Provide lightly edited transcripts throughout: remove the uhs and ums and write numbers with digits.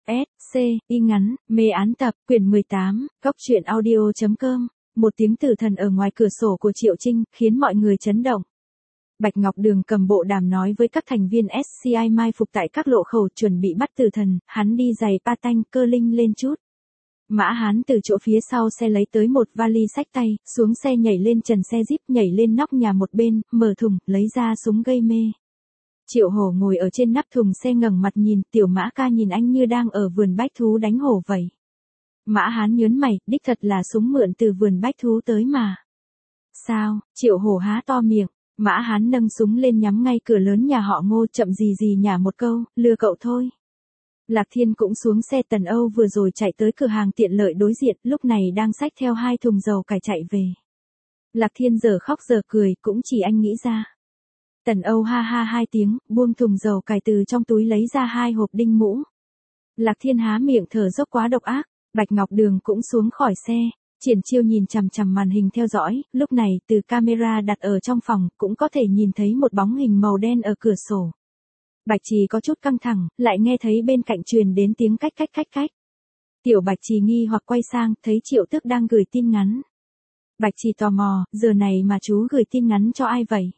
S, C, Y ngắn, mê án tập, quyển 18, góc truyện audio.com, một tiếng tử thần ở ngoài cửa sổ của Triệu Trinh, khiến mọi người chấn động. Bạch Ngọc Đường cầm bộ đàm nói với các thành viên SCI mai phục tại các lộ khẩu chuẩn bị bắt tử thần, hắn đi giày patin cơ linh lên chút. Mã Hán từ chỗ phía sau xe lấy tới một vali xách tay, xuống xe nhảy lên trần xe Jeep, nhảy lên nóc nhà một bên, mở thùng, lấy ra súng gây mê. Triệu Hổ ngồi ở trên nắp thùng xe ngẩng mặt nhìn, tiểu Mã ca nhìn anh như đang ở vườn bách thú đánh hổ vậy. Mã Hán nhớn mày, đích thật là súng mượn từ vườn bách thú tới mà. Sao? Triệu Hổ há to miệng. Mã Hán nâng súng lên nhắm ngay cửa lớn nhà họ Ngô, chậm gì gì nhả một câu, lừa cậu thôi. Lạc Thiên cũng xuống xe. Tần Âu vừa rồi chạy tới cửa hàng tiện lợi đối diện, lúc này đang xách theo 2 thùng dầu cải chạy về. Lạc Thiên giờ khóc giờ cười, cũng chỉ anh nghĩ ra. Tần Âu ha ha 2 tiếng, buông thùng dầu cải từ trong túi lấy ra 2 hộp đinh mũ. Lạc Thiên há miệng thở dốc quá độc ác. Bạch Ngọc Đường cũng xuống khỏi xe. Triển Chiêu nhìn chằm chằm màn hình theo dõi, lúc này từ camera đặt ở trong phòng cũng có thể nhìn thấy một bóng hình màu đen ở cửa sổ. Bạch Trì có chút căng thẳng, lại nghe thấy bên cạnh truyền đến tiếng cách cách. Tiểu Bạch Trì nghi hoặc quay sang, thấy Triệu Tước đang gửi tin ngắn. Bạch Trì tò mò, giờ này mà chú gửi tin ngắn cho ai vậy?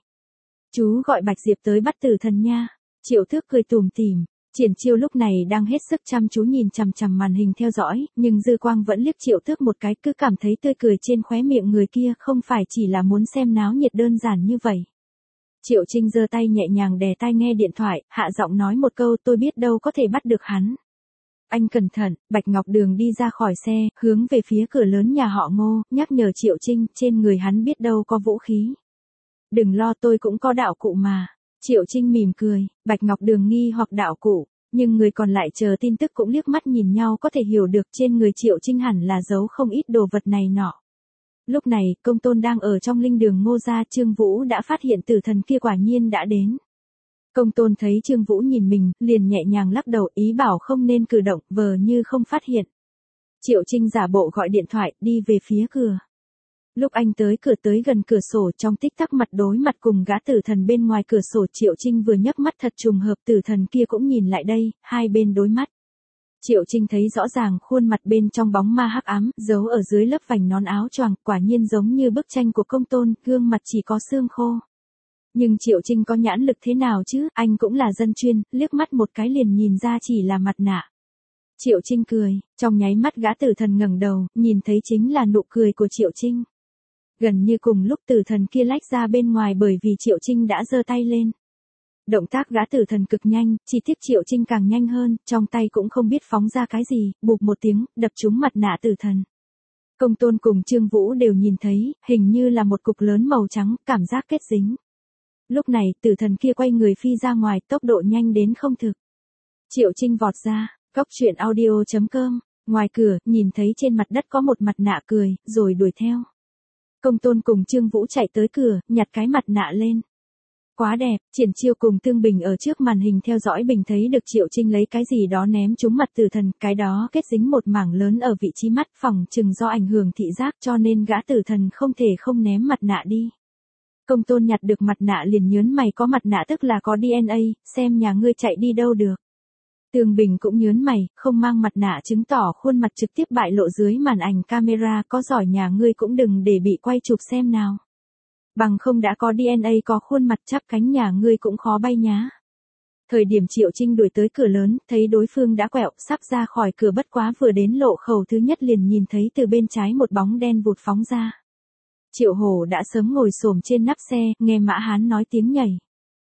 Chú gọi Bạch Diệp tới bắt tử thần nha. Triệu Tước cười tủm tỉm. Triển Chiêu lúc này đang hết sức chăm chú nhìn chằm chằm màn hình theo dõi, nhưng dư quang vẫn liếc Triệu Tước một cái, cứ cảm thấy tươi cười trên khóe miệng người kia không phải chỉ là muốn xem náo nhiệt đơn giản như vậy. Triệu Trinh giơ tay nhẹ nhàng đè tai nghe điện thoại, hạ giọng nói một câu, tôi biết đâu có thể bắt được hắn. Anh cẩn thận. Bạch Ngọc Đường đi ra khỏi xe, hướng về phía cửa lớn nhà họ Ngô, nhắc nhở Triệu Trinh, trên người hắn biết đâu có vũ khí. Đừng lo, tôi cũng có đạo cụ mà. Triệu Trinh mỉm cười. Bạch Ngọc Đường nghi hoặc đạo cụ, nhưng người còn lại chờ tin tức cũng liếc mắt nhìn nhau, có thể hiểu được trên người Triệu Trinh hẳn là giấu không ít đồ vật này nọ. Lúc này, Công Tôn đang ở trong linh đường Ngô gia, Trương Vũ đã phát hiện tử thần kia quả nhiên đã đến. Công Tôn thấy Trương Vũ nhìn mình, liền nhẹ nhàng lắc đầu, ý bảo không nên cử động, vờ như không phát hiện. Triệu Trinh giả bộ gọi điện thoại, đi về phía cửa. Lúc anh tới cửa, tới gần cửa sổ, trong tích tắc mặt đối mặt cùng gã tử thần bên ngoài cửa sổ. Triệu Trinh vừa nhấc mắt, thật trùng hợp tử thần kia cũng nhìn lại đây, hai bên đối mắt. Triệu Trinh thấy rõ ràng khuôn mặt bên trong bóng ma hắc ám, giấu ở dưới lớp vành nón áo choàng, quả nhiên giống như bức tranh của Công Tôn, gương mặt chỉ có xương khô. Nhưng Triệu Trinh có nhãn lực thế nào chứ, anh cũng là dân chuyên, liếc mắt một cái liền nhìn ra chỉ là mặt nạ. Triệu Trinh cười, trong nháy mắt gã tử thần ngẩng đầu, nhìn thấy chính là nụ cười của Triệu Trinh. Gần như cùng lúc tử thần kia lách ra bên ngoài, bởi vì Triệu Trinh đã giơ tay lên. Động tác gã tử thần cực nhanh, chỉ tiếc Triệu Trinh càng nhanh hơn, trong tay cũng không biết phóng ra cái gì, bụp một tiếng, đập trúng mặt nạ tử thần. Công Tôn cùng Trương Vũ đều nhìn thấy, hình như là một cục lớn màu trắng, cảm giác kết dính. Lúc này, tử thần kia quay người phi ra ngoài, tốc độ nhanh đến không thực. Triệu Trinh vọt ra, góc truyện audio.com, ngoài cửa, nhìn thấy trên mặt đất có một mặt nạ cười, rồi đuổi theo. Công Tôn cùng Trương Vũ chạy tới cửa, nhặt cái mặt nạ lên. Quá đẹp. Triển Chiêu cùng Tương Bình ở trước màn hình theo dõi Bình thấy được Triệu Trinh lấy cái gì đó ném trúng mặt tử thần, cái đó kết dính một mảng lớn ở vị trí mắt, phỏng chừng do ảnh hưởng thị giác, cho nên gã tử thần không thể không ném mặt nạ đi. Công Tôn nhặt được mặt nạ liền nhớn mày, có mặt nạ tức là có DNA, xem nhà ngươi chạy đi đâu được. Tương Bình cũng nhớn mày, không mang mặt nạ chứng tỏ khuôn mặt trực tiếp bại lộ dưới màn ảnh camera, có giỏi nhà ngươi cũng đừng để bị quay chụp xem nào. Bằng không đã có DNA có khuôn mặt, chắp cánh nhà ngươi cũng khó bay nhá. Thời điểm Triệu Trinh đuổi tới cửa lớn, thấy đối phương đã quẹo, sắp ra khỏi cửa, bất quá vừa đến lộ khẩu thứ nhất liền nhìn thấy từ bên trái một bóng đen vụt phóng ra. Triệu Hổ đã sớm ngồi xổm trên nắp xe, nghe Mã Hán nói tiếng nhảy.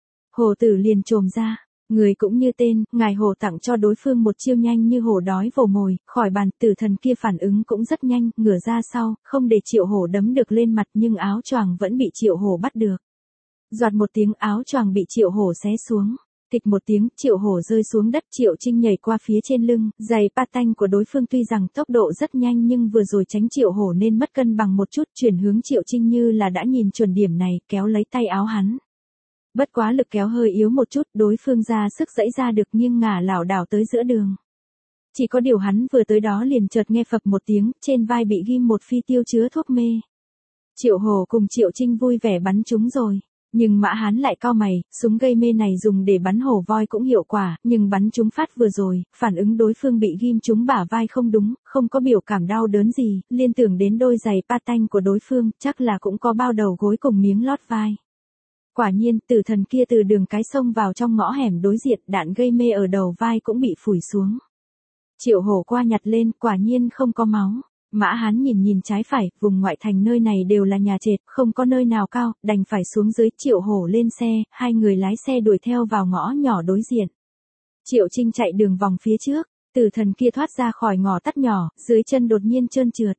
Hổ tử liền chồm ra. Người cũng như tên, ngài Hổ tặng cho đối phương một chiêu nhanh như hổ đói vồ mồi, khỏi bàn. Tử thần kia phản ứng cũng rất nhanh, ngửa ra sau, không để Triệu Hổ đấm được lên mặt, nhưng áo choàng vẫn bị Triệu Hổ bắt được. Doạt một tiếng, áo choàng bị Triệu Hổ xé xuống. Thịch một tiếng, Triệu Hổ rơi xuống đất. Triệu Trinh nhảy qua phía trên lưng, giày patin của đối phương tuy rằng tốc độ rất nhanh nhưng vừa rồi tránh Triệu Hổ nên mất cân bằng một chút, chuyển hướng Triệu Trinh như là đã nhìn chuẩn điểm này, kéo lấy tay áo hắn. Bất quá lực kéo hơi yếu một chút, đối phương ra sức giãy ra được, nghiêng ngả lảo đảo tới giữa đường. Chỉ có điều hắn vừa tới đó liền chợt nghe phập một tiếng, trên vai bị ghim một phi tiêu chứa thuốc mê. Triệu Hổ cùng Triệu Trinh vui vẻ bắn chúng rồi. Nhưng Mã Hán lại cau mày, súng gây mê này dùng để bắn hổ voi cũng hiệu quả, nhưng bắn trúng phát vừa rồi, phản ứng đối phương bị ghim trúng bả vai không đúng, không có biểu cảm đau đớn gì, liên tưởng đến đôi giày patin của đối phương, chắc là cũng có bao đầu gối cùng miếng lót vai. Quả nhiên, tử thần kia từ đường cái xông vào trong ngõ hẻm đối diện, đạn gây mê ở đầu vai cũng bị phủi xuống. Triệu Hổ qua nhặt lên, quả nhiên không có máu. Mã Hán nhìn nhìn trái phải, vùng ngoại thành nơi này đều là nhà trệt, không có nơi nào cao, đành phải xuống dưới. Triệu Hổ lên xe, hai người lái xe đuổi theo vào ngõ nhỏ đối diện. Triệu Trinh chạy đường vòng phía trước, tử thần kia thoát ra khỏi ngõ tắt nhỏ, dưới chân đột nhiên trơn trượt.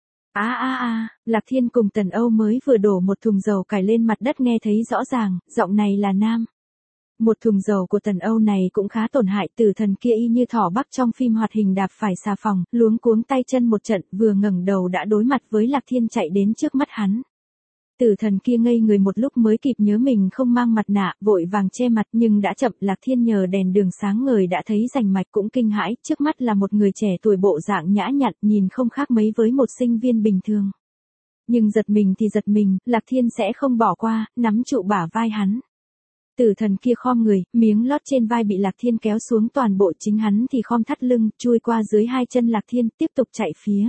Lạc Thiên cùng Tần Âu mới vừa đổ một thùng dầu cải lên mặt đất nghe thấy rõ ràng, giọng này là nam. Một thùng dầu của Tần Âu này cũng khá tổn hại, tử thần kia y như thỏ bắc trong phim hoạt hình đạp phải xà phòng, luống cuống tay chân một trận, vừa ngẩng đầu đã đối mặt với Lạc Thiên chạy đến trước mắt hắn. Tử thần kia ngây người một lúc mới kịp nhớ mình không mang mặt nạ, vội vàng che mặt nhưng đã chậm. Lạc Thiên nhờ đèn đường sáng ngời đã thấy rành mạch cũng kinh hãi, trước mắt là một người trẻ tuổi bộ dạng nhã nhặn, nhìn không khác mấy với một sinh viên bình thường. Nhưng giật mình thì giật mình, Lạc Thiên sẽ không bỏ qua, nắm trụ bả vai hắn. Tử thần kia khom người, miếng lót trên vai bị Lạc Thiên kéo xuống toàn bộ, chính hắn thì khom thắt lưng, chui qua dưới hai chân Lạc Thiên, tiếp tục chạy phía.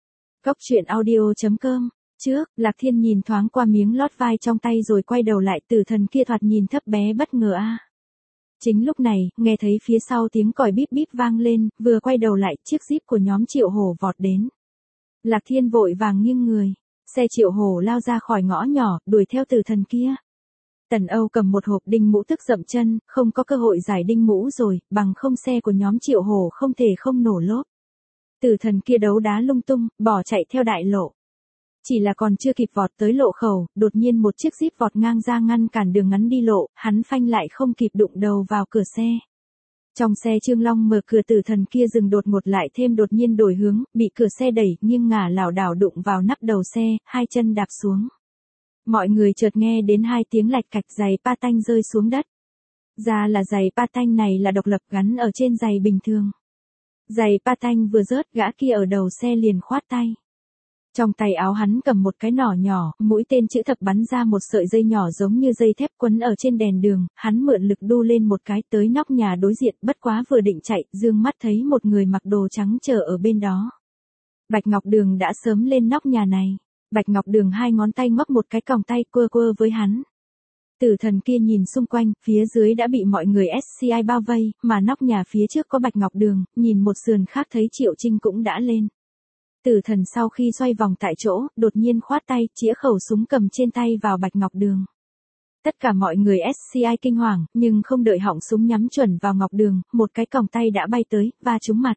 Goctruyện.audio.com. Trước, Lạc Thiên nhìn thoáng qua miếng lót vai trong tay rồi quay đầu lại, tử thần kia thoạt nhìn thấp bé bất ngờ a. Chính lúc này, nghe thấy phía sau tiếng còi bíp bíp vang lên, vừa quay đầu lại, chiếc Jeep của nhóm Triệu Hổ vọt đến. Lạc Thiên vội vàng nghiêng người, xe Triệu Hổ lao ra khỏi ngõ nhỏ, đuổi theo tử thần kia. Tần Âu cầm một hộp đinh mũ tức dậm chân, không có cơ hội giải đinh mũ rồi, bằng không xe của nhóm Triệu Hổ không thể không nổ lốp. Tử thần kia đấu đá lung tung, bỏ chạy theo đại lộ. Chỉ là còn chưa kịp vọt tới lộ khẩu, đột nhiên một chiếc Jeep vọt ngang ra ngăn cản đường ngắn đi lộ, hắn phanh lại không kịp đụng đầu vào cửa xe. Trong xe Trương Long mở cửa, tử thần kia dừng đột ngột lại thêm đột nhiên đổi hướng, bị cửa xe đẩy, nghiêng ngả lảo đảo đụng vào nắp đầu xe, hai chân đạp xuống. Mọi người chợt nghe đến hai tiếng lạch cạch, giày patin rơi xuống đất. Ra là giày patin này là độc lập gắn ở trên giày bình thường. Giày patin vừa rớt, gã kia ở đầu xe liền khoát tay. Trong tay áo hắn cầm một cái nỏ nhỏ, mũi tên chữ thập bắn ra một sợi dây nhỏ giống như dây thép quấn ở trên đèn đường, hắn mượn lực đu lên một cái tới nóc nhà đối diện, bất quá vừa định chạy, dương mắt thấy một người mặc đồ trắng chờ ở bên đó. Bạch Ngọc Đường đã sớm lên nóc nhà này. Bạch Ngọc Đường hai ngón tay ngấp một cái còng tay quơ quơ với hắn. Tử thần kia nhìn xung quanh, phía dưới đã bị mọi người SCI bao vây, mà nóc nhà phía trước có Bạch Ngọc Đường, nhìn một sườn khác thấy Triệu Trinh cũng đã lên. Tử thần sau khi xoay vòng tại chỗ, đột nhiên khoát tay, chĩa khẩu súng cầm trên tay vào Bạch Ngọc Đường. Tất cả mọi người SCI kinh hoàng, nhưng không đợi họng súng nhắm chuẩn vào Ngọc Đường, một cái còng tay đã bay tới, va trúng mặt.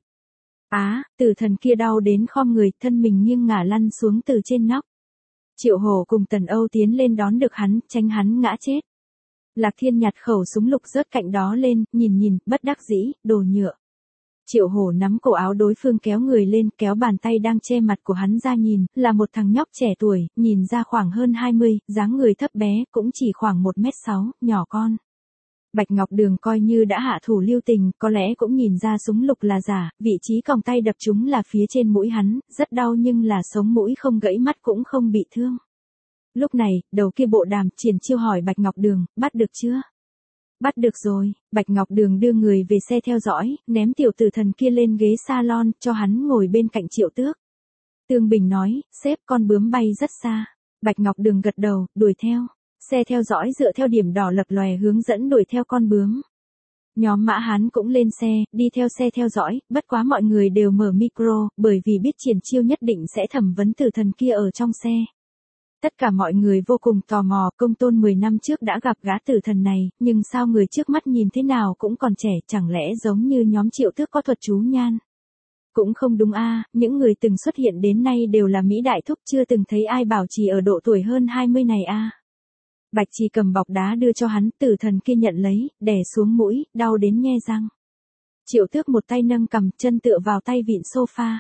Tử thần kia đau đến khom người, thân mình nghiêng ngả lăn xuống từ trên nóc. Triệu Hổ cùng Tần Âu tiến lên đón được hắn, tránh hắn ngã chết. Lạc Thiên nhặt khẩu súng lục rớt cạnh đó lên, nhìn, bất đắc dĩ, đồ nhựa. Triệu Hổ nắm cổ áo đối phương kéo người lên, kéo bàn tay đang che mặt của hắn ra nhìn, là một thằng nhóc trẻ tuổi, nhìn ra khoảng hơn 20, dáng người thấp bé, cũng chỉ khoảng 1m6, nhỏ con. Bạch Ngọc Đường coi như đã hạ thủ lưu tình, có lẽ cũng nhìn ra súng lục là giả, vị trí còng tay đập trúng là phía trên mũi hắn, rất đau nhưng là sống mũi không gãy, mắt cũng không bị thương. Lúc này, đầu kia bộ đàm triển chiêu hỏi Bạch Ngọc Đường, bắt được chưa? Bắt được rồi. Bạch Ngọc Đường đưa người về xe theo dõi, ném tiểu tử thần kia lên ghế salon, cho hắn ngồi bên cạnh Triệu Tước. Tương Bình nói, sếp, con bướm bay rất xa. Bạch Ngọc Đường gật đầu, đuổi theo. Xe theo dõi dựa theo điểm đỏ lập lòe hướng dẫn đuổi theo con bướm. Nhóm Mã Hán cũng lên xe, đi theo xe theo dõi, bất quá mọi người đều mở micro, bởi vì biết Triển Chiêu nhất định sẽ thẩm vấn tử thần kia ở trong xe. Tất cả mọi người vô cùng tò mò, Công Tôn 10 năm trước đã gặp gã tử thần này, nhưng sao người trước mắt nhìn thế nào cũng còn trẻ, chẳng lẽ giống như nhóm Triệu Tước có thuật chú nhan? Cũng không đúng những người từng xuất hiện đến nay đều là Mỹ đại thúc, chưa từng thấy ai bảo trì ở độ tuổi hơn 20 này Bạch Trì cầm bọc đá đưa cho hắn, tử thần kia nhận lấy, đè xuống mũi, đau đến nhe răng. Triệu Tước một tay nâng cằm, chân tựa vào tay vịn sofa.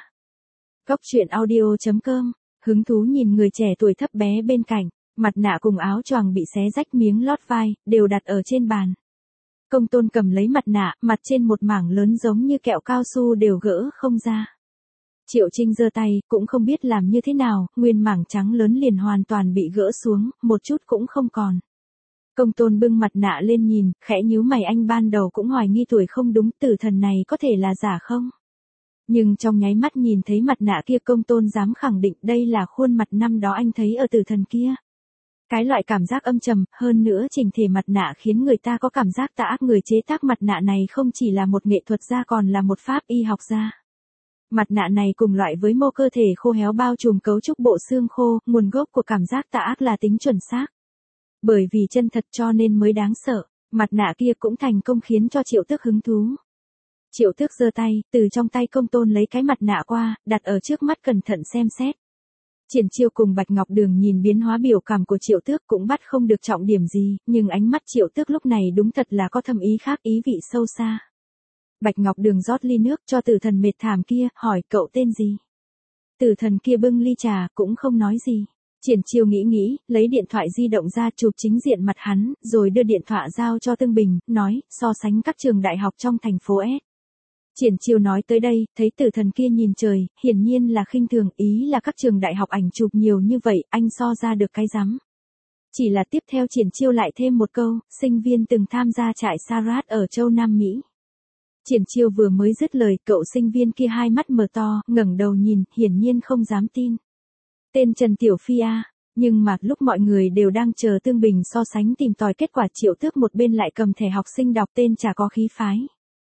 Goctruyện.audio.com. Hứng thú nhìn người trẻ tuổi thấp bé bên cạnh, mặt nạ cùng áo choàng bị xé rách, miếng lót vai, đều đặt ở trên bàn. Công Tôn cầm lấy mặt nạ, mặt trên một mảng lớn giống như kẹo cao su đều gỡ không ra. Triệu Trinh giơ tay, cũng không biết làm như thế nào, nguyên mảng trắng lớn liền hoàn toàn bị gỡ xuống, một chút cũng không còn. Công Tôn bưng mặt nạ lên nhìn, khẽ nhíu mày, anh ban đầu cũng hoài nghi tuổi không đúng, tử thần này có thể là giả không? Nhưng trong nháy mắt nhìn thấy mặt nạ kia, Công Tôn dám khẳng định đây là khuôn mặt năm đó anh thấy ở tử thần kia. Cái loại cảm giác âm trầm, hơn nữa chỉnh thể mặt nạ khiến người ta có cảm giác tà ác. Người chế tác mặt nạ này không chỉ là một nghệ thuật gia còn là một pháp y học gia. Mặt nạ này cùng loại với mô cơ thể khô héo bao trùm cấu trúc bộ xương khô, nguồn gốc của cảm giác tà ác là tính chuẩn xác. Bởi vì chân thật cho nên mới đáng sợ, mặt nạ kia cũng thành công khiến cho Triệu Tước hứng thú. Triệu Tước giơ tay, từ trong tay Công Tôn lấy cái mặt nạ qua, đặt ở trước mắt cẩn thận xem xét. Triển Chiêu cùng Bạch Ngọc Đường nhìn biến hóa biểu cảm của Triệu Tước cũng bắt không được trọng điểm gì, nhưng ánh mắt Triệu Tước lúc này đúng thật là có thâm ý khác, ý vị sâu xa. Bạch Ngọc Đường rót ly nước cho tử thần mệt thảm kia, hỏi cậu tên gì? Tử thần kia bưng ly trà, cũng không nói gì. Triển Chiêu nghĩ, lấy điện thoại di động ra chụp chính diện mặt hắn, rồi đưa điện thoại giao cho Tương Bình, nói, so sánh các trường đại học trong thành phố S. Triển Chiêu nói tới đây, thấy tử thần kia nhìn trời, hiển nhiên là khinh thường, ý là các trường đại học ảnh chụp nhiều như vậy, anh so ra được cái rắm. Chỉ là tiếp theo Triển Chiêu lại thêm một câu, sinh viên từng tham gia trại Sarat ở châu Nam Mỹ. Triển Chiêu vừa mới dứt lời, cậu sinh viên kia hai mắt mở to, ngẩng đầu nhìn, hiển nhiên không dám tin. Tên Trần Tiểu Phi à, nhưng mà lúc mọi người đều đang chờ Tương Bình so sánh tìm tòi kết quả, Triệu Tước một bên lại cầm thẻ học sinh đọc tên chả có khí phái.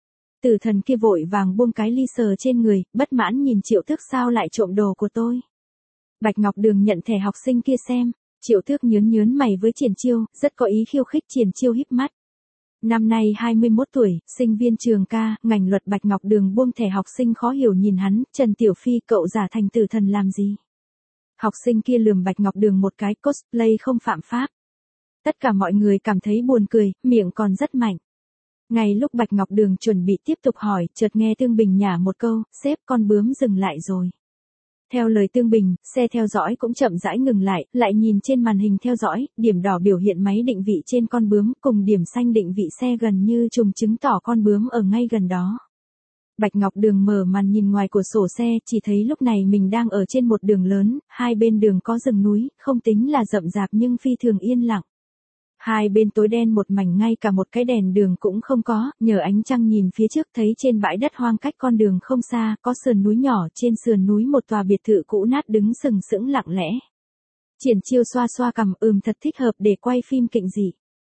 Tử thần kia vội vàng buông cái ly sờ trên người, bất mãn nhìn Triệu Tước, sao lại trộm đồ của tôi. Bạch Ngọc Đường nhận thẻ học sinh kia xem, Triệu Tước nhớn mày với Triển Chiêu, rất có ý khiêu khích. Triển Chiêu híp mắt. Năm nay 21 tuổi, sinh viên trường ca, ngành luật. Bạch Ngọc Đường buông thẻ học sinh khó hiểu nhìn hắn, Trần Tiểu Phi cậu giả thành tử thần làm gì? Học sinh kia lườm Bạch Ngọc Đường một cái, cosplay không phạm pháp. Tất cả mọi người cảm thấy buồn cười, miệng còn rất mạnh. Ngay lúc Bạch Ngọc Đường chuẩn bị tiếp tục hỏi, chợt nghe Tương Bình nhả một câu, sếp con bướm dừng lại rồi. Theo lời Tương Bình, xe theo dõi cũng chậm rãi ngừng lại nhìn trên màn hình theo dõi, điểm đỏ biểu hiện máy định vị trên con bướm, cùng điểm xanh định vị xe gần như trùng chứng tỏ con bướm ở ngay gần đó. Bạch Ngọc Đường mở màn nhìn ngoài cửa sổ xe, chỉ thấy lúc này mình đang ở trên một đường lớn, hai bên đường có rừng núi, không tính là rậm rạp nhưng phi thường yên lặng. Hai bên tối đen một mảnh, ngay cả một cái đèn đường cũng không có, nhờ ánh trăng nhìn phía trước thấy trên bãi đất hoang cách con đường không xa, có sườn núi nhỏ, trên sườn núi một tòa biệt thự cũ nát đứng sừng sững lặng lẽ. Triển Chiêu xoa xoa cằm, thật thích hợp để quay phim kịnh dị.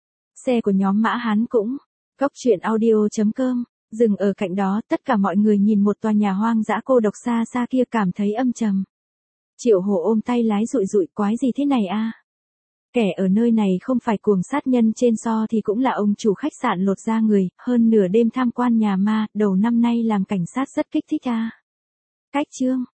Xe của nhóm Mã Hán cũng, Goctruyện.audio.com, dừng ở cạnh đó, tất cả mọi người nhìn một tòa nhà hoang dã cô độc xa xa kia cảm thấy âm trầm. Triệu Hổ ôm tay lái rụi, quái gì thế này a? Kẻ ở nơi này không phải cuồng sát nhân trên so thì cũng là ông chủ khách sạn lột da người, hơn nửa đêm tham quan nhà ma, đầu năm nay làm cảnh sát rất kích thích a. Cách chương